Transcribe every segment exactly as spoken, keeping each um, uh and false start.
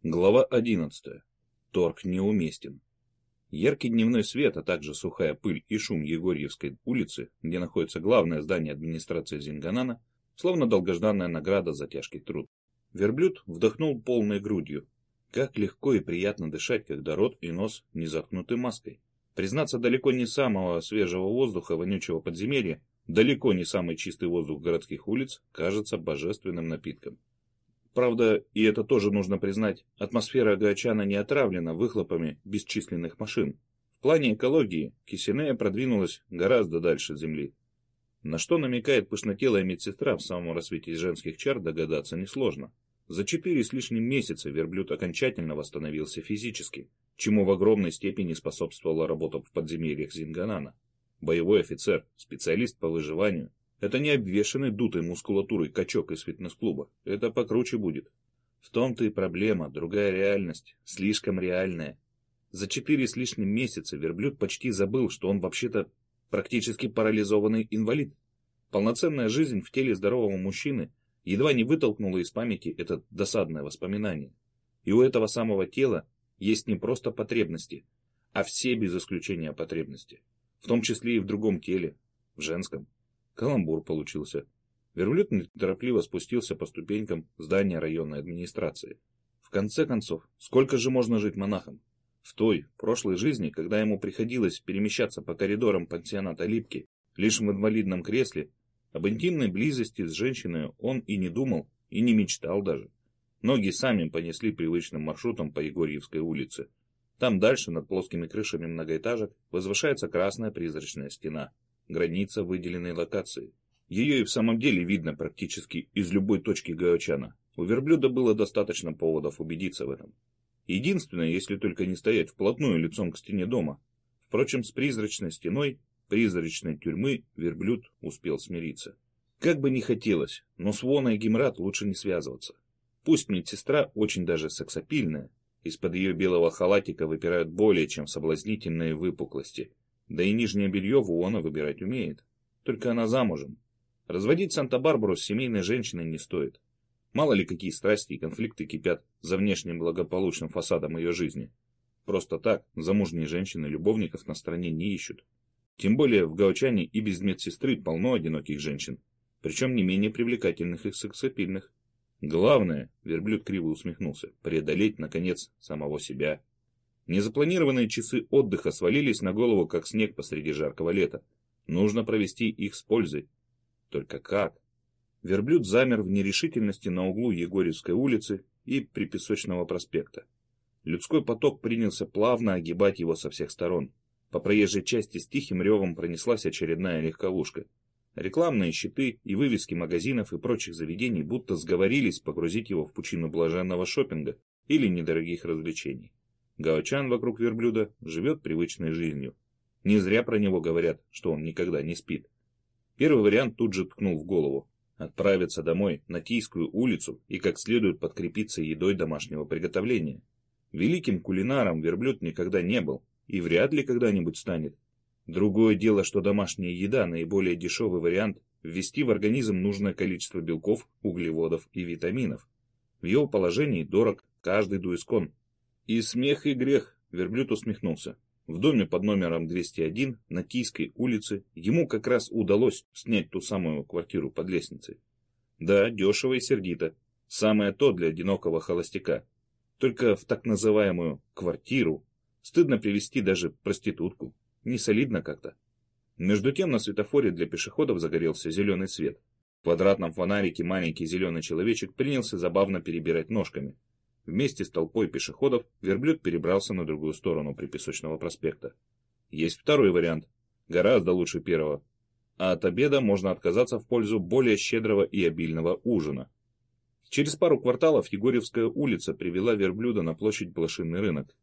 Глава одиннадцатая. Торг неуместен. Яркий дневной свет, а также сухая пыль и шум Егорьевской улицы, где находится главное здание администрации Зинганана, словно долгожданная награда за тяжкий труд. Верблюд вдохнул полной грудью. Как легко и приятно дышать, когда рот и нос не заткнуты маской. Признаться, далеко не самого свежего воздуха вонючего подземелья, далеко не самый чистый воздух городских улиц кажется божественным напитком. Правда, и это тоже нужно признать, атмосфера Гаочана не отравлена выхлопами бесчисленных машин. В плане экологии Кисинея продвинулась гораздо дальше Земли. На что намекает пышнотелая медсестра в самом рассвете женских чар, догадаться несложно. За четыре с лишним месяца верблюд окончательно восстановился физически, чему в огромной степени способствовала работа в подземельях Зинганана. Боевой офицер, специалист по выживанию. Это не обвешанный дутой мускулатурой качок из фитнес-клуба. Это покруче будет. В том-то и проблема, другая реальность, слишком реальная. За четыре с лишним месяца верблюд почти забыл, что он вообще-то практически парализованный инвалид. Полноценная жизнь в теле здорового мужчины едва не вытолкнула из памяти это досадное воспоминание. И у этого самого тела есть не просто потребности, а все без исключения потребности. В том числе и в другом теле, в женском. Каламбур получился. Верблюд неторопливо спустился по ступенькам здания районной администрации. В конце концов, сколько же можно жить монахом? В той, прошлой жизни, когда ему приходилось перемещаться по коридорам пансионата Липки, лишь в инвалидном кресле, об интимной близости с женщиной он и не думал, и не мечтал даже. Ноги сами понесли привычным маршрутом по Егорьевской улице. Там дальше, над плоскими крышами многоэтажек, возвышается красная призрачная стена. Граница выделенной локации. Ее и в самом деле видно практически из любой точки Гаочана. У верблюда было достаточно поводов убедиться в этом. Единственное, если только не стоять вплотную лицом к стене дома. Впрочем, с призрачной стеной, призрачной тюрьмы верблюд успел смириться. Как бы ни хотелось, но с Воной Гимрат лучше не связываться. Пусть медсестра очень даже сексапильная, из-под ее белого халатика выпирают более чем соблазнительные выпуклости. Да и нижнее белье Вуона выбирать умеет. Только она замужем. Разводить Санта-Барбару с семейной женщиной не стоит. Мало ли какие страсти и конфликты кипят за внешним благополучным фасадом ее жизни. Просто так замужние женщины любовников на стороне не ищут. Тем более в Гаочане и без медсестры полно одиноких женщин. Причем не менее привлекательных и сексапильных. Главное, верблюд криво усмехнулся, преодолеть, наконец, самого себя. Незапланированные часы отдыха свалились на голову, как снег посреди жаркого лета. Нужно провести их с пользой. Только как? Верблюд замер в нерешительности на углу Егорьевской улицы и Припесочного проспекта. Людской поток принялся плавно огибать его со всех сторон. По проезжей части с тихим ревом пронеслась очередная легковушка. Рекламные щиты и вывески магазинов и прочих заведений будто сговорились погрузить его в пучину блаженного шопинга или недорогих развлечений. Гаочан вокруг верблюда живет привычной жизнью. Не зря про него говорят, что он никогда не спит. Первый вариант тут же ткнул в голову. Отправиться домой на Тийскую улицу и как следует подкрепиться едой домашнего приготовления. Великим кулинаром верблюд никогда не был и вряд ли когда-нибудь станет. Другое дело, что домашняя еда, наиболее дешевый вариант, ввести в организм нужное количество белков, углеводов и витаминов. В его положении дорог каждый дуэскон. И смех, и грех, верблюд усмехнулся. В доме под номером двести один на Тийской улице ему как раз удалось снять ту самую квартиру под лестницей. Да, дешево и сердито. Самое то для одинокого холостяка. Только в так называемую «квартиру» стыдно привести даже проститутку. Не солидно как-то. Между тем на светофоре для пешеходов загорелся зеленый свет. В квадратном фонарике маленький зеленый человечек принялся забавно перебирать ножками. Вместе с толпой пешеходов верблюд перебрался на другую сторону Припесочного проспекта. Есть второй вариант, гораздо лучше первого. А от обеда можно отказаться в пользу более щедрого и обильного ужина. Через пару кварталов Егорьевская улица привела верблюда на площадь Блошиный рынок.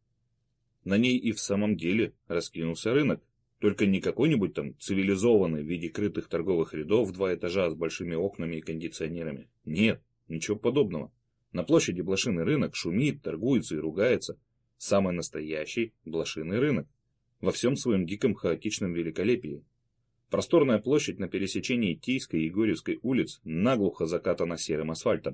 На ней и в самом деле раскинулся рынок, только не какой-нибудь там цивилизованный в виде крытых торговых рядов в два этажа с большими окнами и кондиционерами. Нет, ничего подобного. На площади Блошиный рынок шумит, торгуется и ругается. Самый настоящий Блошиный рынок. Во всем своем диком хаотичном великолепии. Просторная площадь на пересечении Тийской и Егорьевской улиц наглухо закатана серым асфальтом.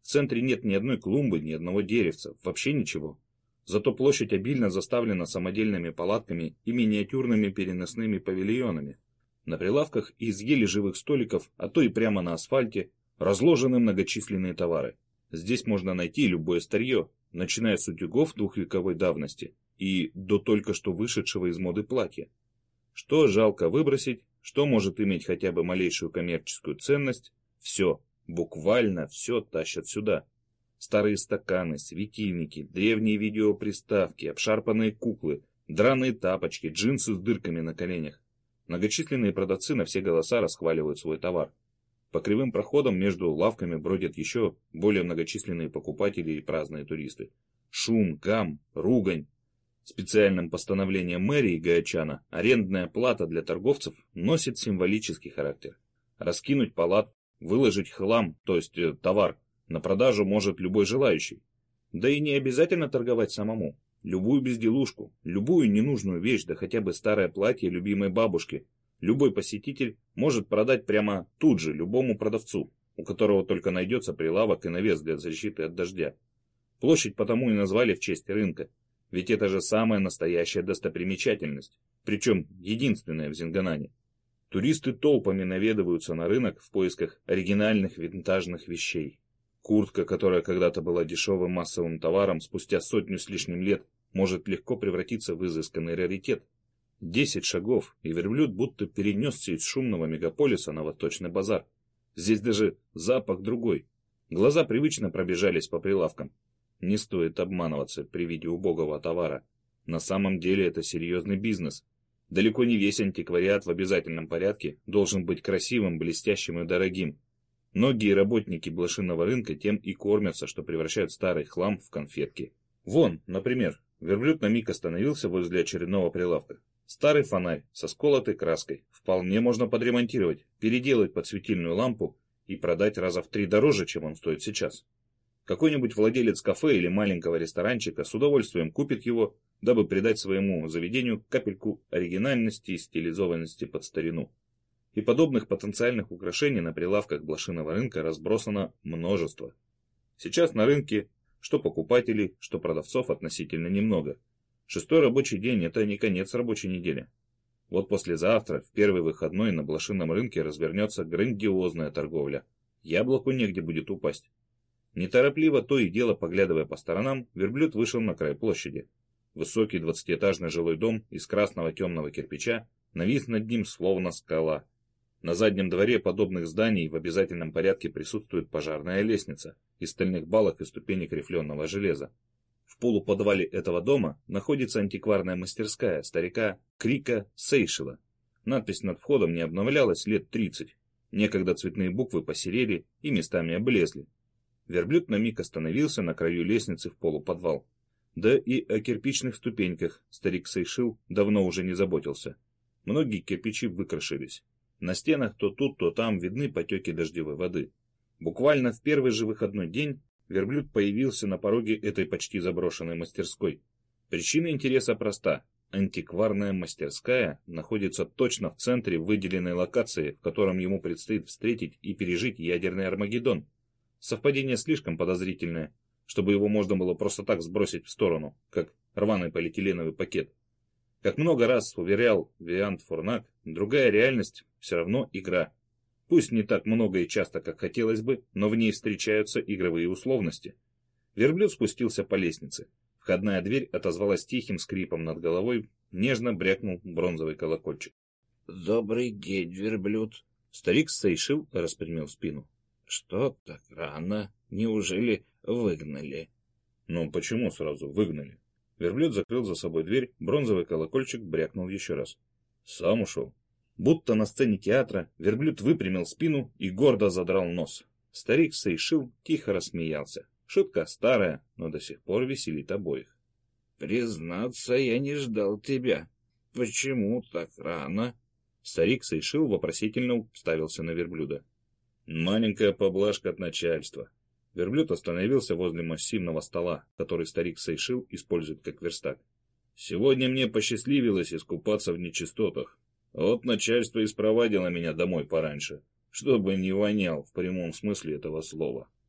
В центре нет ни одной клумбы, ни одного деревца, вообще ничего. Зато площадь обильно заставлена самодельными палатками и миниатюрными переносными павильонами. На прилавках из еле живых столиков, а то и прямо на асфальте, разложены многочисленные товары. Здесь можно найти любое старье, начиная с утюгов двухвековой давности и до только что вышедшего из моды платья. Что жалко выбросить, что может иметь хотя бы малейшую коммерческую ценность, все, буквально все тащат сюда. Старые стаканы, светильники, древние видеоприставки, обшарпанные куклы, драные тапочки, джинсы с дырками на коленях. Многочисленные продавцы на все голоса расхваливают свой товар. По кривым проходам между лавками бродят еще более многочисленные покупатели и праздные туристы. Шум, гам, ругань. Специальным постановлением мэрии Гаячана арендная плата для торговцев носит символический характер. Раскинуть палат, выложить хлам, то есть э, товар, на продажу может любой желающий. Да и не обязательно торговать самому. Любую безделушку, любую ненужную вещь, да хотя бы старое платье любимой бабушки, любой посетитель может продать прямо тут же любому продавцу, у которого только найдется прилавок и навес для защиты от дождя. Площадь потому и назвали в честь рынка, ведь это же самая настоящая достопримечательность, причем единственная в Зинганане. Туристы толпами наведываются на рынок в поисках оригинальных винтажных вещей. Куртка, которая когда-то была дешевым массовым товаром, спустя сотню с лишним лет может легко превратиться в изысканный раритет. Десять шагов, и верблюд будто перенесся из шумного мегаполиса на восточный базар. Здесь даже запах другой. Глаза привычно пробежались по прилавкам. Не стоит обманываться при виде убогого товара. На самом деле это серьезный бизнес. Далеко не весь антиквариат в обязательном порядке должен быть красивым, блестящим и дорогим. Многие работники блошиного рынка тем и кормятся, что превращают старый хлам в конфетки. Вон, например, верблюд на миг остановился возле очередного прилавка. Старый фонарь со сколотой краской вполне можно подремонтировать, переделать под светильную лампу и продать раза в три дороже, чем он стоит сейчас. Какой-нибудь владелец кафе или маленького ресторанчика с удовольствием купит его, дабы придать своему заведению капельку оригинальности и стилизованности под старину. И подобных потенциальных украшений на прилавках блошиного рынка разбросано множество. Сейчас на рынке что покупателей, что продавцов относительно немного. Шестой рабочий день – это не конец рабочей недели. Вот послезавтра, в первый выходной, на блошином рынке развернется грандиозная торговля. Яблоку негде будет упасть. Неторопливо, то и дело поглядывая по сторонам, верблюд вышел на край площади. Высокий двадцатиэтажный жилой дом из красного темного кирпича навис над ним словно скала. На заднем дворе подобных зданий в обязательном порядке присутствует пожарная лестница из стальных балок и ступенек рифленого железа. В полуподвале этого дома находится антикварная мастерская старика Крика Сейшела. Надпись над входом не обновлялась лет тридцать. Некогда цветные буквы посерели и местами облезли. Верблюд на миг остановился на краю лестницы в полуподвал. Да и о кирпичных ступеньках старик Сейшел давно уже не заботился. Многие кирпичи выкрашились. На стенах то тут, то там видны потеки дождевой воды. Буквально в первый же выходной день верблюд появился на пороге этой почти заброшенной мастерской. Причина интереса проста. Антикварная мастерская находится точно в центре выделенной локации, в котором ему предстоит встретить и пережить ядерный Армагеддон. Совпадение слишком подозрительное, чтобы его можно было просто так сбросить в сторону, как рваный полиэтиленовый пакет. Как много раз уверял Виант Фурнак, другая реальность все равно игра. Пусть не так много и часто, как хотелось бы, но в ней встречаются игровые условности. Верблюд спустился по лестнице. Входная дверь отозвалась тихим скрипом над головой, нежно брякнул бронзовый колокольчик. «Добрый день, верблюд!» Старик Сейшел распрямил спину. «Что так рано? Неужели выгнали?» «Ну почему сразу выгнали?» Верблюд закрыл за собой дверь, бронзовый колокольчик брякнул еще раз. Сам ушел. Будто на сцене театра верблюд выпрямил спину и гордо задрал нос. Старик Сейшел тихо рассмеялся. Шутка старая, но до сих пор веселит обоих. «Признаться, я не ждал тебя. Почему так рано?» Старик Сейшел вопросительно уставился на верблюда. «Маленькая поблажка от начальства». Верблюд остановился возле массивного стола, который старик Сейшел использует как верстак. «Сегодня мне посчастливилось искупаться в нечистотах. Вот начальство и спровадило меня домой пораньше, чтобы не вонял в прямом смысле этого слова».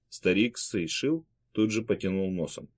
Старик Сейшил тут же потянул носом.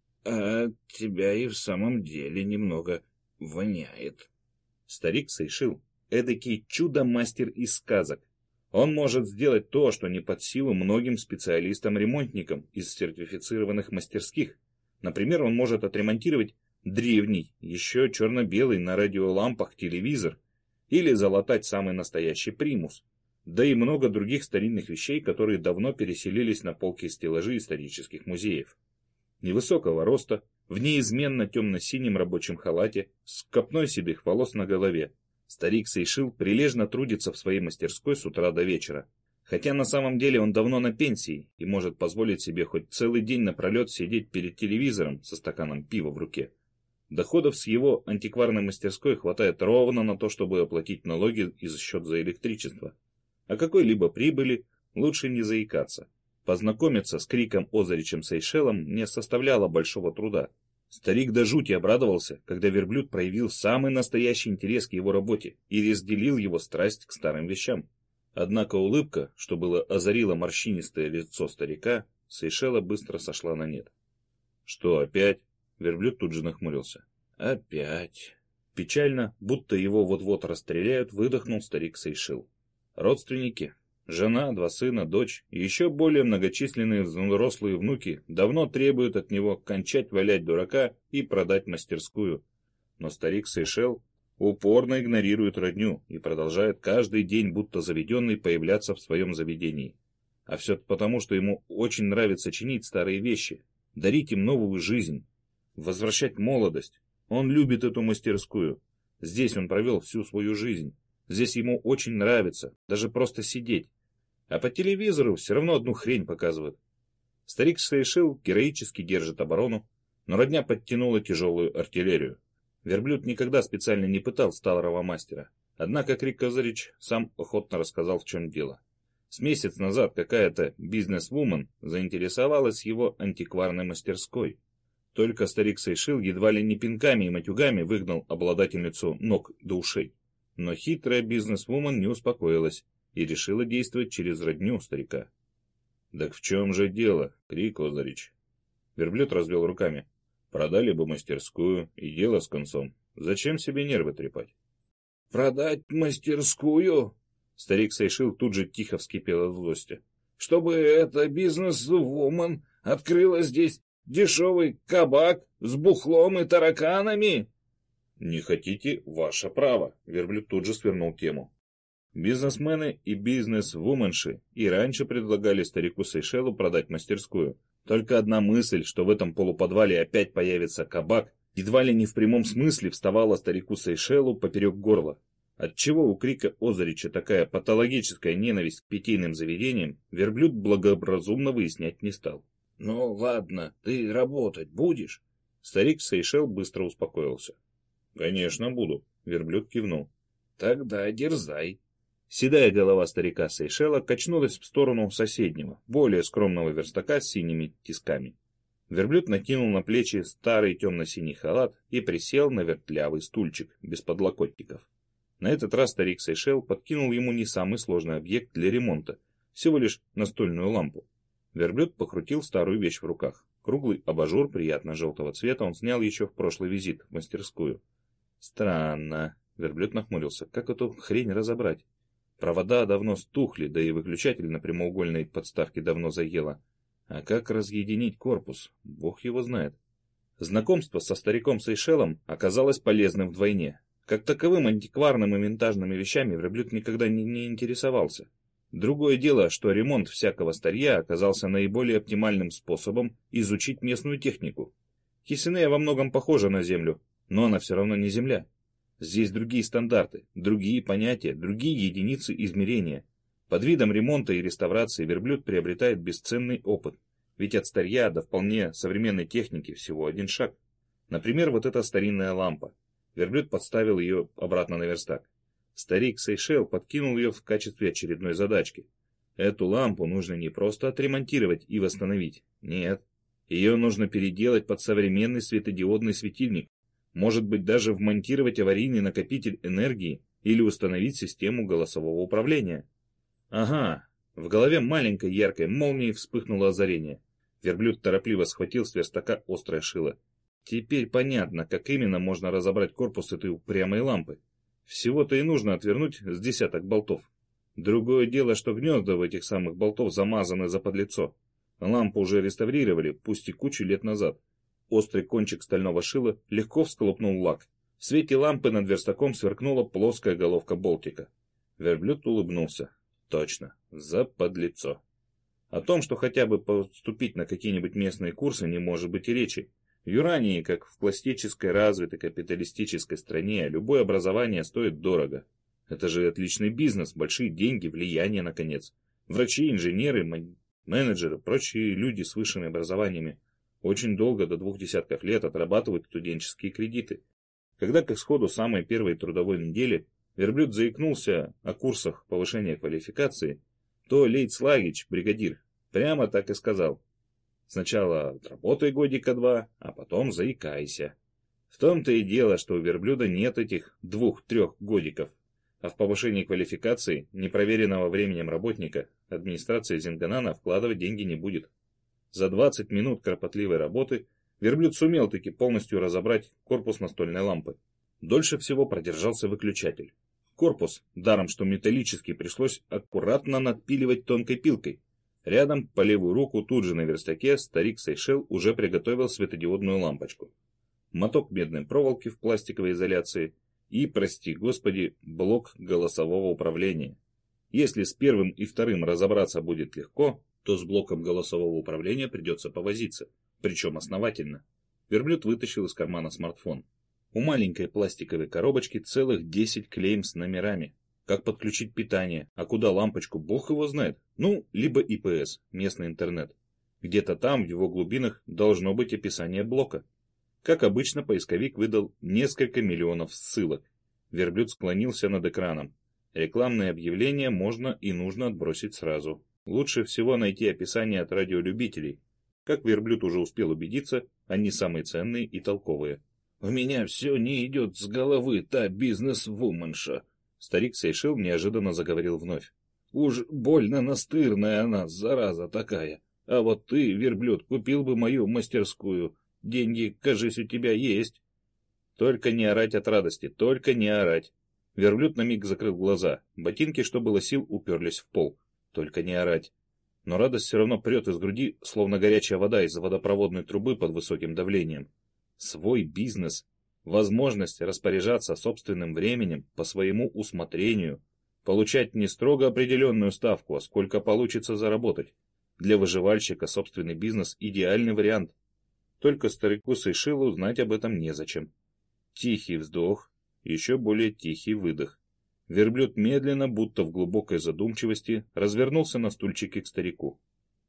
А тебя и в самом деле немного воняет. Старик Сейшил — эдакий чудо-мастер из сказок. Он может сделать то, что не под силу многим специалистам-ремонтникам из сертифицированных мастерских. Например, он может отремонтировать древний, еще черно-белый на радиолампах телевизор или залатать самый настоящий примус. Да и много других старинных вещей, которые давно переселились на полки и стеллажи исторических музеев. Невысокого роста, в неизменно темно-синем рабочем халате, с копной седых волос на голове. Старик Сейшил прилежно трудится в своей мастерской с утра до вечера. Хотя на самом деле он давно на пенсии и может позволить себе хоть целый день напролет сидеть перед телевизором со стаканом пива в руке. Доходов с его антикварной мастерской хватает ровно на то, чтобы оплатить налоги и счет за электричество. О какой-либо прибыли лучше не заикаться. Познакомиться с Криком Озаричем Сейшелом не составляло большого труда. Старик до жути обрадовался, когда верблюд проявил самый настоящий интерес к его работе и разделил его страсть к старым вещам. Однако улыбка, что было озарило морщинистое лицо старика, Сейшела быстро сошла на нет. «Что, опять?» Верблюд тут же нахмурился. «Опять». Печально, будто его вот-вот расстреляют, выдохнул старик Сейшил. Родственники, жена, два сына, дочь и еще более многочисленные взрослые внуки давно требуют от него кончать валять дурака и продать мастерскую. Но старик Сейшел упорно игнорирует родню и продолжает каждый день, будто заведенный, появляться в своем заведении. А все потому, что ему очень нравится чинить старые вещи, дарить им новую жизнь, возвращать молодость. Он любит эту мастерскую. Здесь он провел всю свою жизнь. Здесь ему очень нравится, даже просто сидеть. А по телевизору все равно одну хрень показывают. Старик Сейшил героически держит оборону, но родня подтянула тяжелую артиллерию. Верблюд никогда специально не пытал старого мастера. Однако Крик Озарич сам охотно рассказал, в чем дело. С месяц назад какая-то бизнес-вумен заинтересовалась его антикварной мастерской. Только старик Сейшил едва ли не пинками и матюгами выгнал обладательницу ног до ушей. Но хитрая бизнес-вумен не успокоилась и решила действовать через родню старика. «Так в чем же дело, Крик Озарич?» Верблюд развел руками. «Продали бы мастерскую, и дело с концом. Зачем себе нервы трепать?» «Продать мастерскую?» Старик Сейшил тут же тихо вскипел от злости. «Чтобы эта бизнес-вумен открыла здесь дешевый кабак с бухлом и тараканами?» «Не хотите? Ваше право», — Верблюд тут же свернул тему. Бизнесмены и бизнес-вуменши и раньше предлагали старику Сейшелу продать мастерскую. Только одна мысль, что в этом полуподвале опять появится кабак, едва ли не в прямом смысле вставала старику Сейшелу поперек горла. Отчего у Крика Озарича такая патологическая ненависть к питейным заведениям, Верблюд благоразумно выяснять не стал. «Ну ладно, ты работать будешь?» Старик Сейшел быстро успокоился. «Конечно буду», — Верблюд кивнул. «Тогда дерзай». Седая голова старика Сейшела качнулась в сторону соседнего, более скромного верстака с синими тисками. Верблюд накинул на плечи старый темно-синий халат и присел на вертлявый стульчик без подлокотников. На этот раз старик Сейшел подкинул ему не самый сложный объект для ремонта, всего лишь настольную лампу. Верблюд покрутил старую вещь в руках. Круглый абажур приятно желтого цвета он снял еще в прошлый визит в мастерскую. Странно. Верблюд нахмурился. Как эту хрень разобрать? Провода давно стухли, да и выключатель на прямоугольной подставке давно заело. А как разъединить корпус? Бог его знает. Знакомство со стариком Сейшелом оказалось полезным вдвойне. Как таковым антикварным и винтажными вещами Верблюд никогда не, не интересовался. Другое дело, что ремонт всякого старья оказался наиболее оптимальным способом изучить местную технику. Хисинея во многом похожа на Землю, но она все равно не Земля. Здесь другие стандарты, другие понятия, другие единицы измерения. Под видом ремонта и реставрации Верблюд приобретает бесценный опыт, ведь от старья до вполне современной техники всего один шаг. Например, вот эта старинная лампа. Верблюд подставил ее обратно на верстак. Старик Сейшел подкинул ее в качестве очередной задачки. Эту лампу нужно не просто отремонтировать и восстановить. Нет, ее нужно переделать под современный светодиодный светильник. Может быть, даже вмонтировать аварийный накопитель энергии или установить систему голосового управления. Ага, В голове маленькой яркой молнией вспыхнуло озарение. Верблюд торопливо схватил с верстака острое шило. Теперь понятно, как именно можно разобрать корпус этой упрямой лампы. Всего-то и нужно отвернуть с десяток болтов. Другое дело, что гнезда в этих самых болтов замазаны заподлицо. Лампу уже реставрировали, пусть и кучу лет назад. Острый кончик стального шила легко всколопнул лак. В свете лампы над верстаком сверкнула плоская головка болтика. Верблюд улыбнулся. Точно, заподлицо. О том, что хотя бы поступить на какие-нибудь местные курсы, не может быть и речи. В Юрании, как в пластической, развитой капиталистической стране, любое образование стоит дорого. Это же отличный бизнес, большие деньги, влияние, наконец. Врачи, инженеры, менеджеры, прочие люди с высшими образованиями очень долго, до двух десятков лет, отрабатывают студенческие кредиты. Когда к исходу самой первой трудовой недели Верблюд заикнулся о курсах повышения квалификации, то Лейцлагич, бригадир, прямо так и сказал. Сначала отработай годика два, а потом заикайся. В том-то и дело, что у верблюда нет этих двух-трех годиков, а в повышении квалификации непроверенного временем работника администрация Зинганана вкладывать деньги не будет. За двадцать минут кропотливой работы верблюд сумел таки полностью разобрать корпус настольной лампы. Дольше всего продержался выключатель. Корпус, даром что металлический, пришлось аккуратно надпиливать тонкой пилкой. Рядом, по левую руку, тут же на верстаке, старик Сейшел уже приготовил светодиодную лампочку. Моток медной проволоки в пластиковой изоляции и, прости господи, блок голосового управления. Если с первым и вторым разобраться будет легко, то с блоком голосового управления придется повозиться, причем основательно. Верблюд вытащил из кармана смартфон. У маленькой пластиковой коробочки целых десять клейм с номерами. Как подключить питание, а куда лампочку, бог его знает. Ну, либо И П С, местный интернет. Где-то там, в его глубинах, должно быть описание блока. Как обычно, поисковик выдал несколько миллионов ссылок. Верблюд склонился над экраном. Рекламные объявления можно и нужно отбросить сразу. Лучше всего найти описание от радиолюбителей. Как верблюд уже успел убедиться, они самые ценные и толковые. «У меня все не идет с головы, та бизнес-вуменша», — старик Сейшел неожиданно заговорил вновь. «Уж больно настырная она, зараза такая. А вот ты, верблюд, купил бы мою мастерскую. Деньги, кажись, у тебя есть». Только не орать от радости, только не орать. Верблюд на миг закрыл глаза. Ботинки, что было сил, уперлись в пол. Только не орать. Но радость все равно прет из груди, словно горячая вода из водопроводной трубы под высоким давлением. Свой бизнес, возможность распоряжаться собственным временем по своему усмотрению, получать не строго определенную ставку, а сколько получится заработать. Для выживальщика собственный бизнес – идеальный вариант. Только старику Сейшилу знать об этом незачем. Тихий вздох, еще более тихий выдох. Верблюд медленно, будто в глубокой задумчивости, развернулся на стульчике к старику.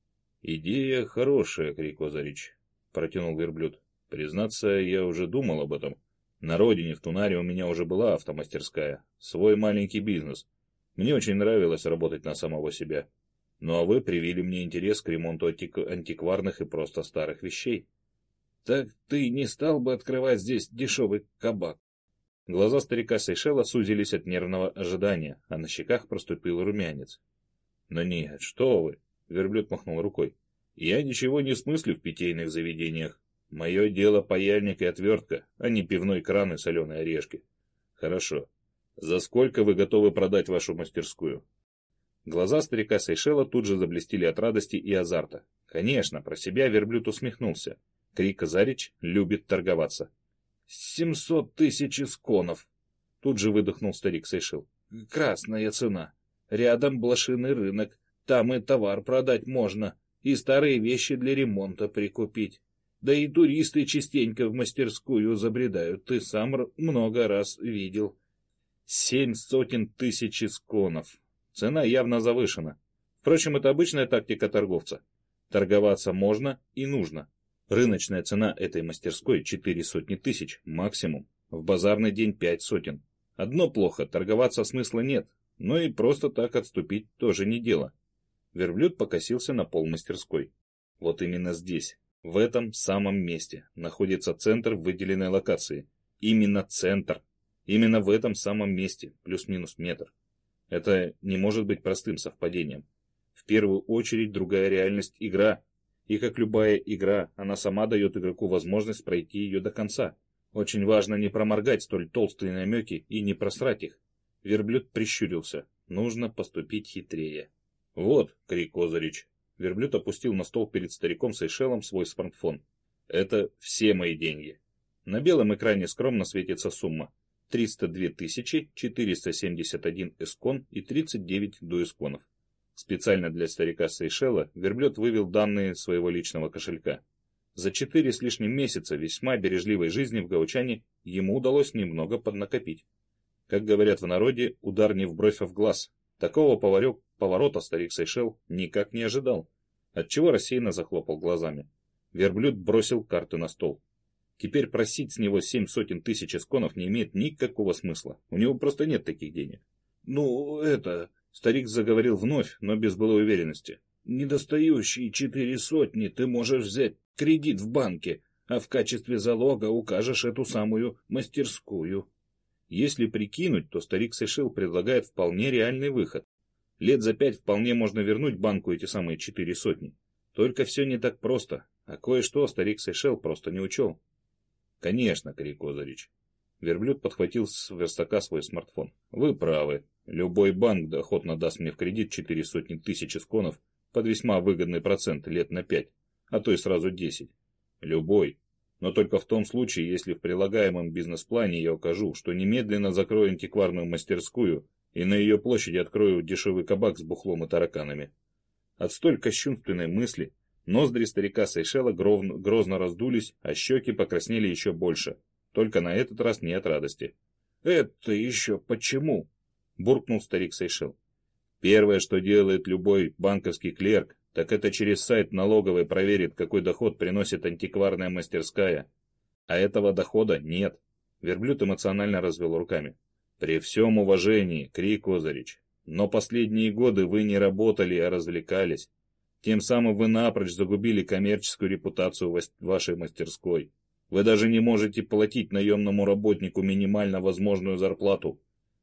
«Идея хорошая, Крикозарич», — протянул верблюд. «Признаться, я уже думал об этом. На родине, в Тунаре, у меня уже была автомастерская, свой маленький бизнес. Мне очень нравилось работать на самого себя. Ну а вы привили мне интерес к ремонту антик... антикварных и просто старых вещей». «Так ты не стал бы открывать здесь дешевый кабак?» Глаза старика Сейшела сузились от нервного ожидания, а на щеках проступил румянец. «Но нет, что вы!» — верблюд махнул рукой. «Я ничего не смыслю в питейных заведениях. Мое дело паяльник и отвертка, а не пивной кран и соленые орешки. Хорошо. За сколько вы готовы продать вашу мастерскую?» Глаза старика Сейшела тут же заблестели от радости и азарта. Конечно, про себя верблюд усмехнулся. Крикозарич любит торговаться. «Семьсот тысяч исконов!» Тут же выдохнул старик Сейшел. «Красная цена. Рядом блошиный рынок. Там и товар продать можно, и старые вещи для ремонта прикупить. Да и туристы частенько в мастерскую забредают, ты сам много раз видел». Семь сотен тысяч исконов. Цена явно завышена. Впрочем, это обычная тактика торговца. Торговаться можно и нужно. Рыночная цена этой мастерской четыре сотни тысяч, максимум. В базарный день пять сотен. Одно плохо, торговаться смысла нет, но и просто так отступить тоже не дело. Верблюд покосился на пол мастерской. Вот именно здесь, в этом самом месте, находится центр выделенной локации. Именно центр. Именно в этом самом месте, плюс-минус метр. Это не может быть простым совпадением. В первую очередь другая реальность — игра. И как любая игра, она сама дает игроку возможность пройти ее до конца. Очень важно не проморгать столь толстые намеки и не просрать их. Верблюд прищурился. Нужно поступить хитрее. Вот, Крик Озарич. Верблюд опустил на стол перед стариком Сейшелом свой смартфон. Это все мои деньги. На белом экране скромно светится сумма. триста две тысячи четыреста семьдесят один эскон и тридцать девять дуэсконов. Специально для старика Сейшела верблюд вывел данные своего личного кошелька. За четыре с лишним месяца весьма бережливой жизни в Гаучане ему удалось немного поднакопить. Как говорят в народе, удар не в бровь, а в глаз. Такого поворек, поворота старик Сейшел никак не ожидал, отчего рассеянно захлопал глазами. Верблюд бросил карты на стол. Теперь просить с него семь сотен тысяч эсконов не имеет никакого смысла. У него просто нет таких денег. Ну, это... Старик заговорил вновь, но без былой уверенности. Недостающие четыре сотни ты можешь взять кредит в банке, а в качестве залога укажешь эту самую мастерскую. Если прикинуть, то старик Сейшел предлагает вполне реальный выход. Лет за пять вполне можно вернуть банку эти самые четыре сотни. Только все не так просто, а кое-что старик Сейшел просто не учел. Конечно, Крик Озарич. Верблюд подхватил с верстака свой смартфон. Вы правы. Любой банк охотно даст мне в кредит четыре сотни тысяч эсконов под весьма выгодный процент лет на пять, а то и сразу десять. Любой. Но только в том случае, если в прилагаемом бизнес-плане я укажу, что немедленно закрою антикварную мастерскую и на ее площади открою дешевый кабак с бухлом и тараканами. От столь кощунственной мысли ноздри старика Сейшела грозно раздулись, а щеки покраснели еще больше. Только на этот раз не от радости. «Это еще почему?» — буркнул старик Сейшел. «Первое, что делает любой банковский клерк, так это через сайт налоговой проверит, какой доход приносит антикварная мастерская. А этого дохода нет». Верблюд эмоционально развел руками. «При всем уважении, Крик Озарич, но последние годы вы не работали, а развлекались. Тем самым вы напрочь загубили коммерческую репутацию вашей мастерской. Вы даже не можете платить наемному работнику минимально возможную зарплату.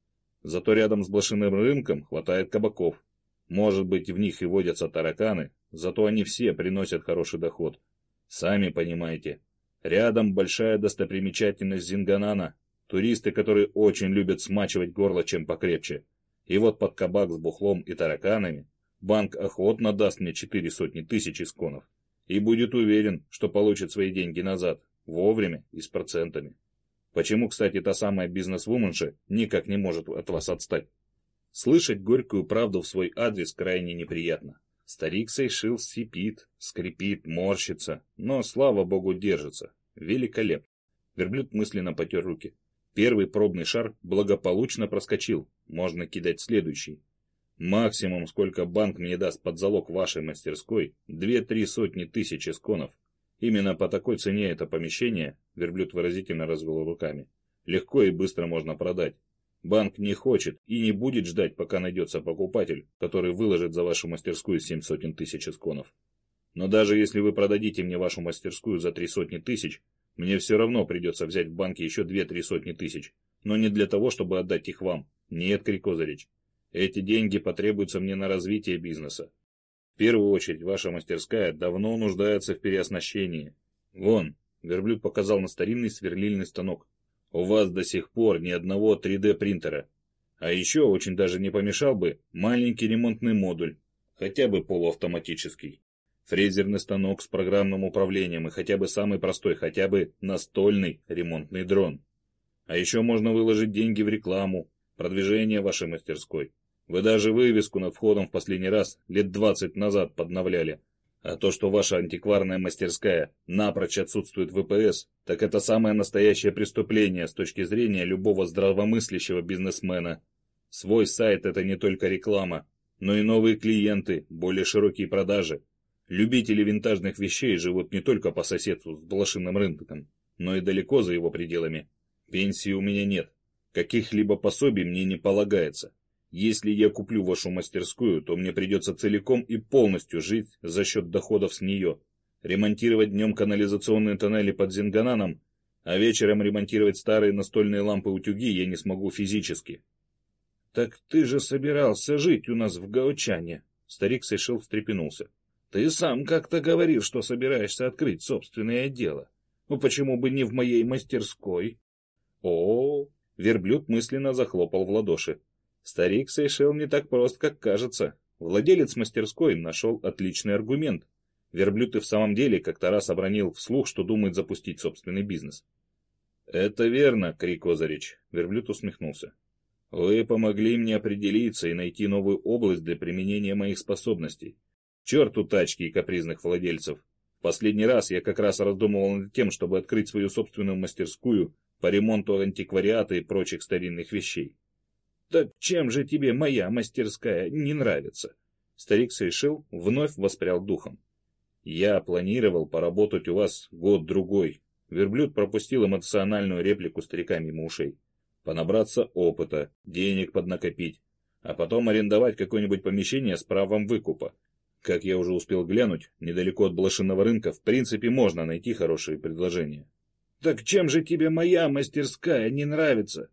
Зато рядом с блошиным рынком хватает кабаков. Может быть, в них и водятся тараканы, зато они все приносят хороший доход. Сами понимаете, рядом большая достопримечательность Зинганана, туристы, которые очень любят смачивать горло чем покрепче. И вот под кабак с бухлом и тараканами банк охотно даст мне четыре сотни тысяч эсконов и будет уверен, что получит свои деньги назад, вовремя и с процентами. Почему, кстати, та самая бизнес-вуменша никак не может от вас отстать? Слышать горькую правду в свой адрес крайне неприятно. Старик Сейшел сипит, скрипит, морщится, но, слава богу, держится. Великолепно. Верблюд мысленно потер руки. Первый пробный шар благополучно проскочил. Можно кидать следующий. Максимум, сколько банк мне даст под залог вашей мастерской, две-три сотни тысяч эсконов. Именно по такой цене это помещение, Верблюд выразительно развел руками, легко и быстро можно продать. Банк не хочет и не будет ждать, пока найдется покупатель, который выложит за вашу мастерскую семь сотен тысяч эсконов. Но даже если вы продадите мне вашу мастерскую за три сотни тысяч, мне все равно придется взять в банке еще две-три сотни тысяч, но не для того, чтобы отдать их вам. Нет, Крик Озарич, эти деньги потребуются мне на развитие бизнеса. В первую очередь, ваша мастерская давно нуждается в переоснащении. Вон, Верблюд показал на старинный сверлильный станок. У вас до сих пор ни одного три дэ принтера. А еще очень даже не помешал бы маленький ремонтный модуль, хотя бы полуавтоматический. Фрезерный станок с программным управлением и хотя бы самый простой, хотя бы настольный ремонтный дрон. А еще можно выложить деньги в рекламу, продвижение вашей мастерской. Вы даже вывеску над входом в последний раз лет двадцать назад подновляли. А то, что ваша антикварная мастерская напрочь отсутствует в вэ пэ эс, так это самое настоящее преступление с точки зрения любого здравомыслящего бизнесмена. Свой сайт — это не только реклама, но и новые клиенты, более широкие продажи. Любители винтажных вещей живут не только по соседству с блошиным рынком, но и далеко за его пределами. Пенсии у меня нет. Каких-либо пособий мне не полагается. Если я куплю вашу мастерскую, то мне придется целиком и полностью жить за счет доходов с нее. Ремонтировать днем канализационные тоннели под Зингананом, а вечером ремонтировать старые настольные лампы-утюги я не смогу физически. — Так ты же собирался жить у нас в Гаучане, Старик Сейшел встрепенулся. Ты сам как-то говорил, что собираешься открыть собственное дело. Ну почему бы не в моей мастерской? О, верблюд мысленно захлопал в ладоши. Старик Сейшел не так прост, как кажется. Владелец мастерской нашел отличный аргумент. Верблюд и в самом деле как-то раз обронил вслух, что думает запустить собственный бизнес. «Это верно, Крик Озарич», — верблюд усмехнулся. «Вы помогли мне определиться и найти новую область для применения моих способностей. Черту тачки и капризных владельцев. В последний раз я как раз раздумывал над тем, чтобы открыть свою собственную мастерскую по ремонту антиквариата и прочих старинных вещей». «Так чем же тебе моя мастерская не нравится?» Старик Сейшел вновь воспрял духом. «Я планировал поработать у вас год-другой». Верблюд пропустил эмоциональную реплику старика мимо ушей. «Понабраться опыта, денег поднакопить, а потом арендовать какое-нибудь помещение с правом выкупа. Как я уже успел глянуть, недалеко от блошиного рынка в принципе можно найти хорошие предложения». «Так чем же тебе моя мастерская не нравится?»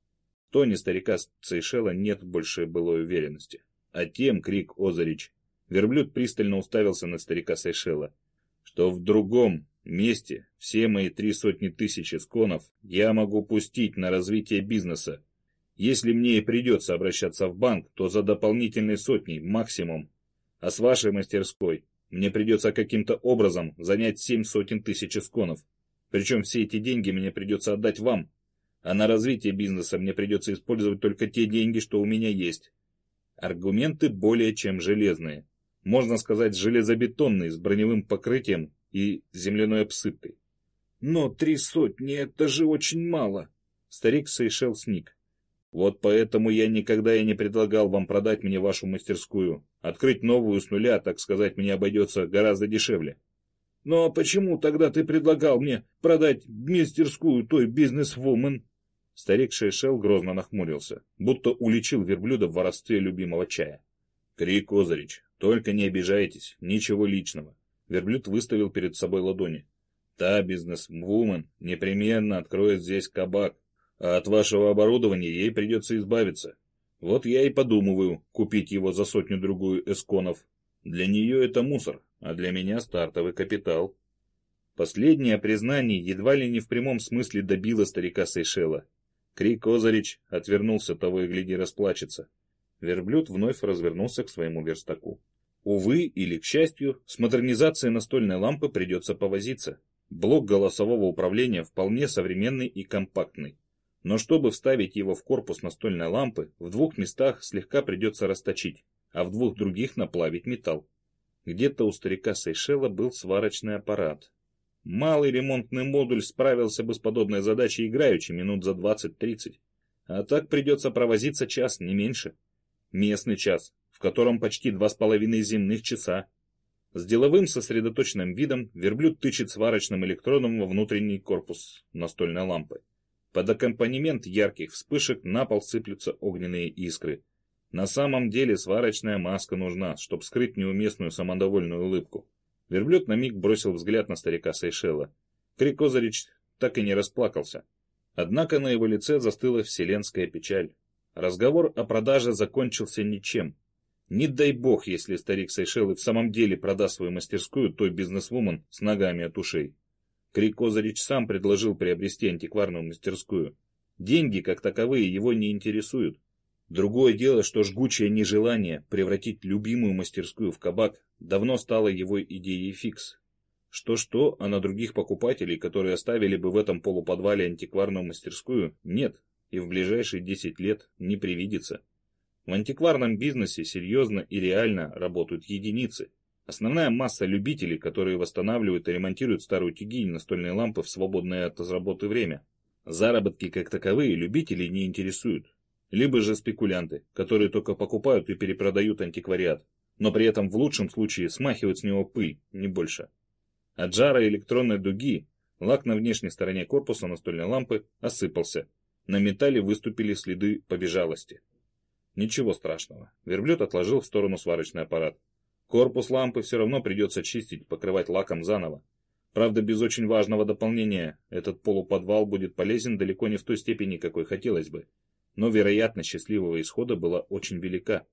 В тоне старика Сейшела нет больше былой уверенности. «А тем, Крик Озарич», верблюд пристально уставился на старика Сейшела, «что в другом месте все мои три сотни тысяч эсконов я могу пустить на развитие бизнеса. Если мне и придется обращаться в банк, то за дополнительные сотни максимум. А с вашей мастерской мне придется каким-то образом занять семь сотен тысяч эсконов. Причем все эти деньги мне придется отдать вам. А на развитие бизнеса мне придется использовать только те деньги, что у меня есть». Аргументы более чем железные. Можно сказать, железобетонные, с броневым покрытием и земляной обсыпкой. «Но три сотни — это же очень мало!» Старик Сейшел сник. «Вот поэтому я никогда и не предлагал вам продать мне вашу мастерскую. Открыть новую с нуля, так сказать, мне обойдется гораздо дешевле». «Но почему тогда ты предлагал мне продать мастерскую той бизнес-вумен?» Старик Сейшел грозно нахмурился, будто уличил верблюда в воровстве любимого чая. «Крик Озарич, только не обижайтесь, ничего личного». Верблюд выставил перед собой ладони. «Та бизнес-вумен непременно откроет здесь кабак, а от вашего оборудования ей придется избавиться. Вот я и подумываю купить его за сотню-другую эсконов. Для нее это мусор, а для меня стартовый капитал». Последнее признание едва ли не в прямом смысле добило старика Сейшела. Крик Озарич отвернулся, того и гляди расплачется. Верблюд вновь развернулся к своему верстаку. Увы или к счастью, с модернизацией настольной лампы придется повозиться. Блок голосового управления вполне современный и компактный. Но чтобы вставить его в корпус настольной лампы, в двух местах слегка придется расточить, а в двух других наплавить металл. Где-то у старика Сейшела был сварочный аппарат. Малый ремонтный модуль справился бы с подобной задачей играючи минут за двадцать-тридцать. А так придется провозиться час, не меньше. Местный час, в котором почти два с половиной земных часа. С деловым сосредоточенным видом верблюд тычет сварочным электродом во внутренний корпус настольной лампы. Под аккомпанемент ярких вспышек на пол сыплются огненные искры. На самом деле сварочная маска нужна, чтобы скрыть неуместную самодовольную улыбку. Верблюд на миг бросил взгляд на старика Сейшела. Крик Озарич так и не расплакался. Однако на его лице застыла вселенская печаль. Разговор о продаже закончился ничем. Не дай бог, если старик Сейшел и в самом деле продаст свою мастерскую той бизнесвумен с ногами от ушей. Крик Озарич сам предложил приобрести антикварную мастерскую. Деньги, как таковые, его не интересуют. Другое дело, что жгучее нежелание превратить любимую мастерскую в кабак давно стало его идеей фикс. Что-что, а на других покупателей, которые оставили бы в этом полуподвале антикварную мастерскую, нет и в ближайшие десять лет не привидится. В антикварном бизнесе серьезно и реально работают единицы. Основная масса любителей, которые восстанавливают и ремонтируют старую тяги и настольные лампы в свободное от работы время. Заработки как таковые любителей не интересуют. Либо же спекулянты, которые только покупают и перепродают антиквариат, но при этом в лучшем случае смахивают с него пыль, не больше. От жара электронной дуги лак на внешней стороне корпуса настольной лампы осыпался. На металле выступили следы побежалости. Ничего страшного. Верблюд отложил в сторону сварочный аппарат. Корпус лампы все равно придется чистить, покрывать лаком заново. Правда, без очень важного дополнения, этот полуподвал будет полезен далеко не в той степени, какой хотелось бы. Но вероятность счастливого исхода была очень велика.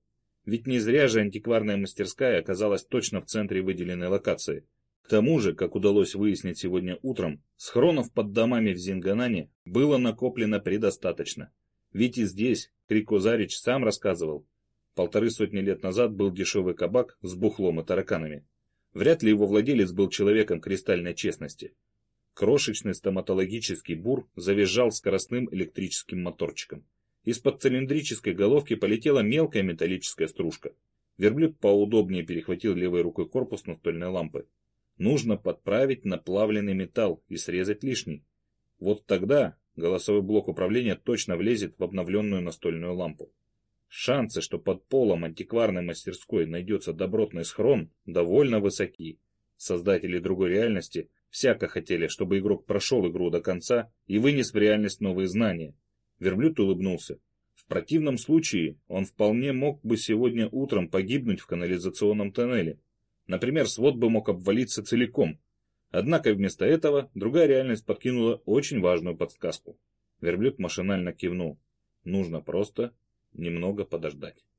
Ведь не зря же антикварная мастерская оказалась точно в центре выделенной локации. К тому же, как удалось выяснить сегодня утром, схронов под домами в Зинганане было накоплено предостаточно. Ведь и здесь, Крико Зарич сам рассказывал, полторы сотни лет назад был дешевый кабак с бухлом и тараканами. Вряд ли его владелец был человеком кристальной честности. Крошечный стоматологический бур завизжал скоростным электрическим моторчиком. Из-под цилиндрической головки полетела мелкая металлическая стружка. Верблюд поудобнее перехватил левой рукой корпус настольной лампы. Нужно подправить наплавленный металл и срезать лишний. Вот тогда голосовой блок управления точно влезет в обновленную настольную лампу. Шансы, что под полом антикварной мастерской найдется добротный схрон, довольно высоки. Создатели другой реальности всяко хотели, чтобы игрок прошел игру до конца и вынес в реальность новые знания. Верблюд улыбнулся. В противном случае он вполне мог бы сегодня утром погибнуть в канализационном тоннеле. Например, свод бы мог обвалиться целиком. Однако вместо этого другая реальность подкинула очень важную подсказку. Верблюд машинально кивнул. Нужно просто немного подождать.